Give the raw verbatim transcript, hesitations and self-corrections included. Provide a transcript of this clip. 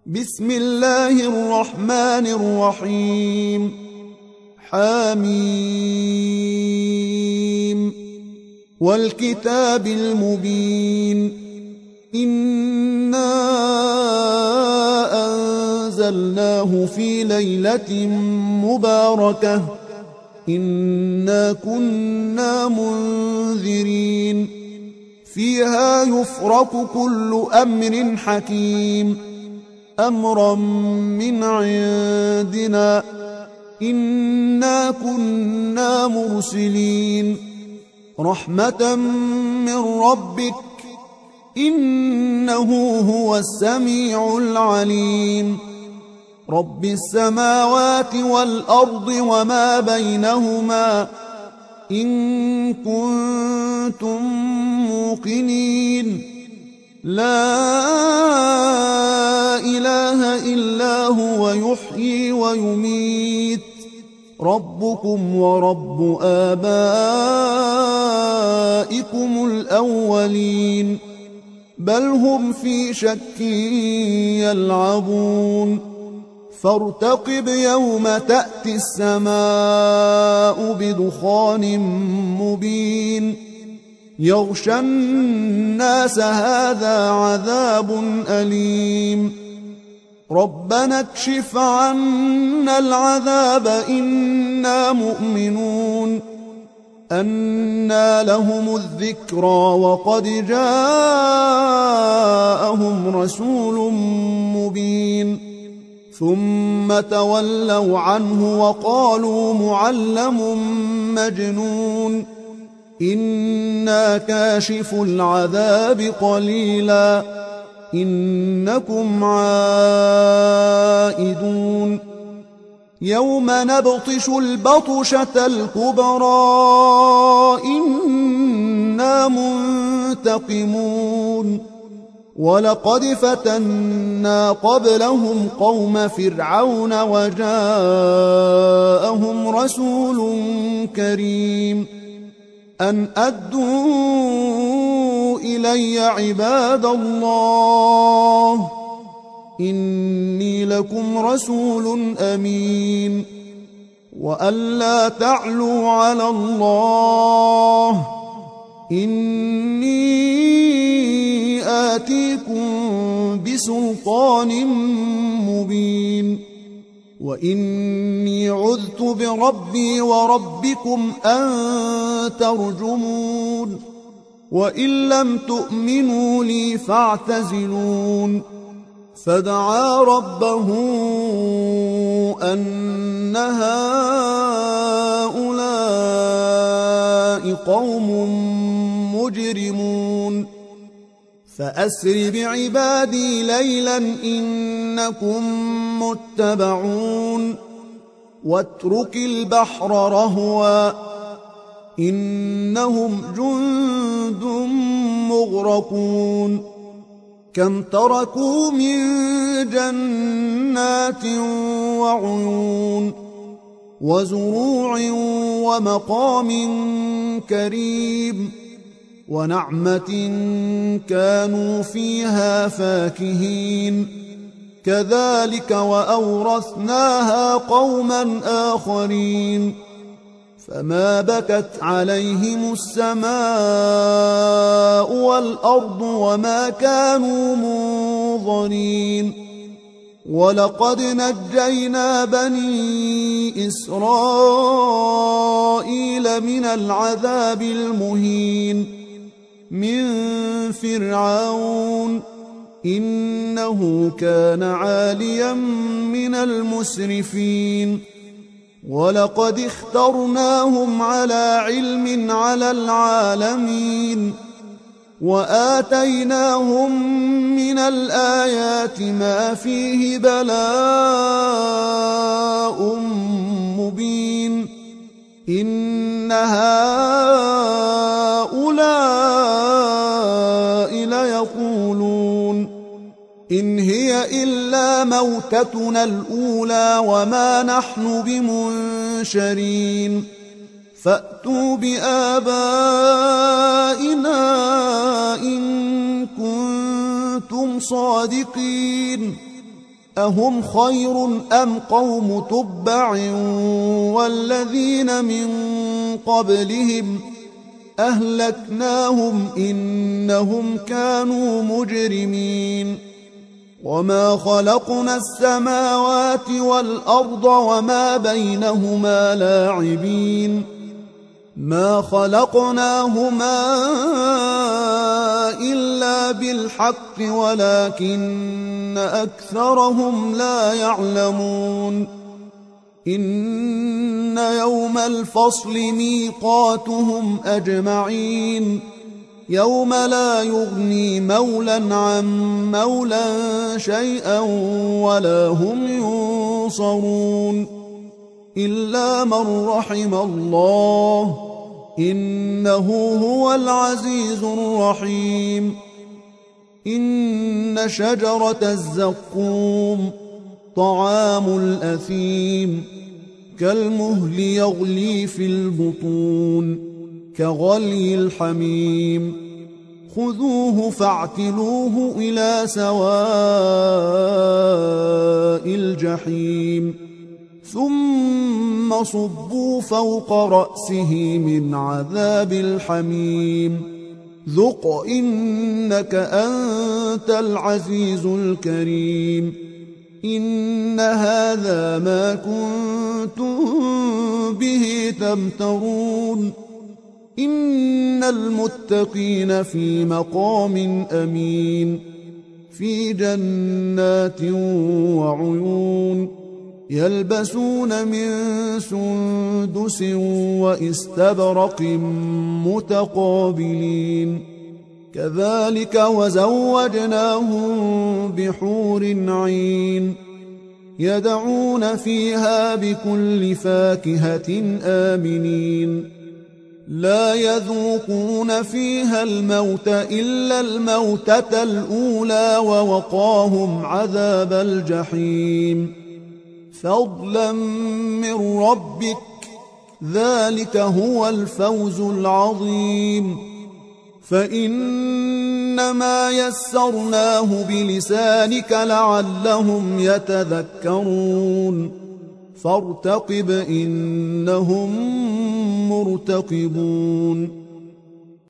بسم الله الرحمن الرحيم. حميم والكتاب المبين. إنا أنزلناه في ليلة مباركة إنا كنا منذرين فيها يفرق كل أمر حكيم أمرا من عندنا إنا كنا مرسلين رحمة من ربك إنه هو السميع العليم. رب السماوات والأرض وما بينهما إن كنتم موقنين لا إله إلا هو يحيي ويميت ربكم ورب آبائكم الأولين بل هم في شك يلعبون فارتقب يوم تأتي السماء بدخان مبين يغشى الناس هذا عذاب أليم ربنا اكشف عنا العذاب إنا مؤمنون أنى لهم الذكرى وقد جاءهم رسول مبين ثم تولوا عنه وقالوا معلم مجنون إنا كاشف العذاب قليلا إنكم عائدون يوم نبطش البطشة الكبرى إنا منتقمون ولقد فتنا قبلهم قوم فرعون وجاءهم رسول كريم أن أدوا إلي عباد الله إني لكم رسول أمين وأن لا تعلوا على الله إني آتيكم بسلطان مبين وإني عذت بربي وربكم أن ترجمون وإن لم تؤمنوا لي فاعتزلون فدعا ربه أن هؤلاء قوم مجرمون فأسر بعبادي ليلا إنكم متبعون واترك البحر رهوا إنهم جند مغرقون كم تركوا من جنات وعيون وزروع ومقام كريم ونعمة كانوا فيها فاكهين كذلك وأورثناها قوما آخرين فما بكت عليهم السماء والأرض وما كانوا منظرين ولقد نجينا بني إسرائيل من العذاب المهين من فرعون إنه كان عاليا من المسرفين ولقد اخترناهم على علم على العالمين وآتيناهم من الآيات ما فيه بلاء مبين إن هؤلاء ليقولون إن هي إلا موتتنا الأولى وما نحن بمنشرين فأتوا بآبائنا إن كنتم صادقين أهم خير أم قوم تبع والذين من قبلهم أهلكناهم إنهم كانوا مجرمين وما خلقنا السماوات والأرض وما بينهما لاعبين ما خلقناهما إلا بالحق ولكن أكثرهم لا يعلمون إن يوم الفصل ميقاتهم أجمعين يوم لا يغني مولا عن مولا شيئا ولا هم ينصرون إلا من رحم الله إنه هو العزيز الرحيم إن شجرة الزقوم طعام الأثيم كالمهل يغلي في البطون كغلي الحميم خذوه فاعتلوه إلى سواء الجحيم ثم صبوا فوق رأسه من عذاب الحميم ذق إنك أنت العزيز الكريم إن هذا ما كنتم به تمترون إن المتقين في مقام أمين في جنات وعيون يلبسون من سندس وإستبرق متقابلين كذلك وزوجناهم بحور عين يدعون فيها بكل فاكهة آمنين لا يذوقون فيها الموت إلا الموتة الأولى ووقاهم عذاب الجحيم فضلا من ربك ذلك هو الفوز العظيم فإنما يسرناه بلسانك لعلهم يتذكرون فارتقب إنهم مرتقبون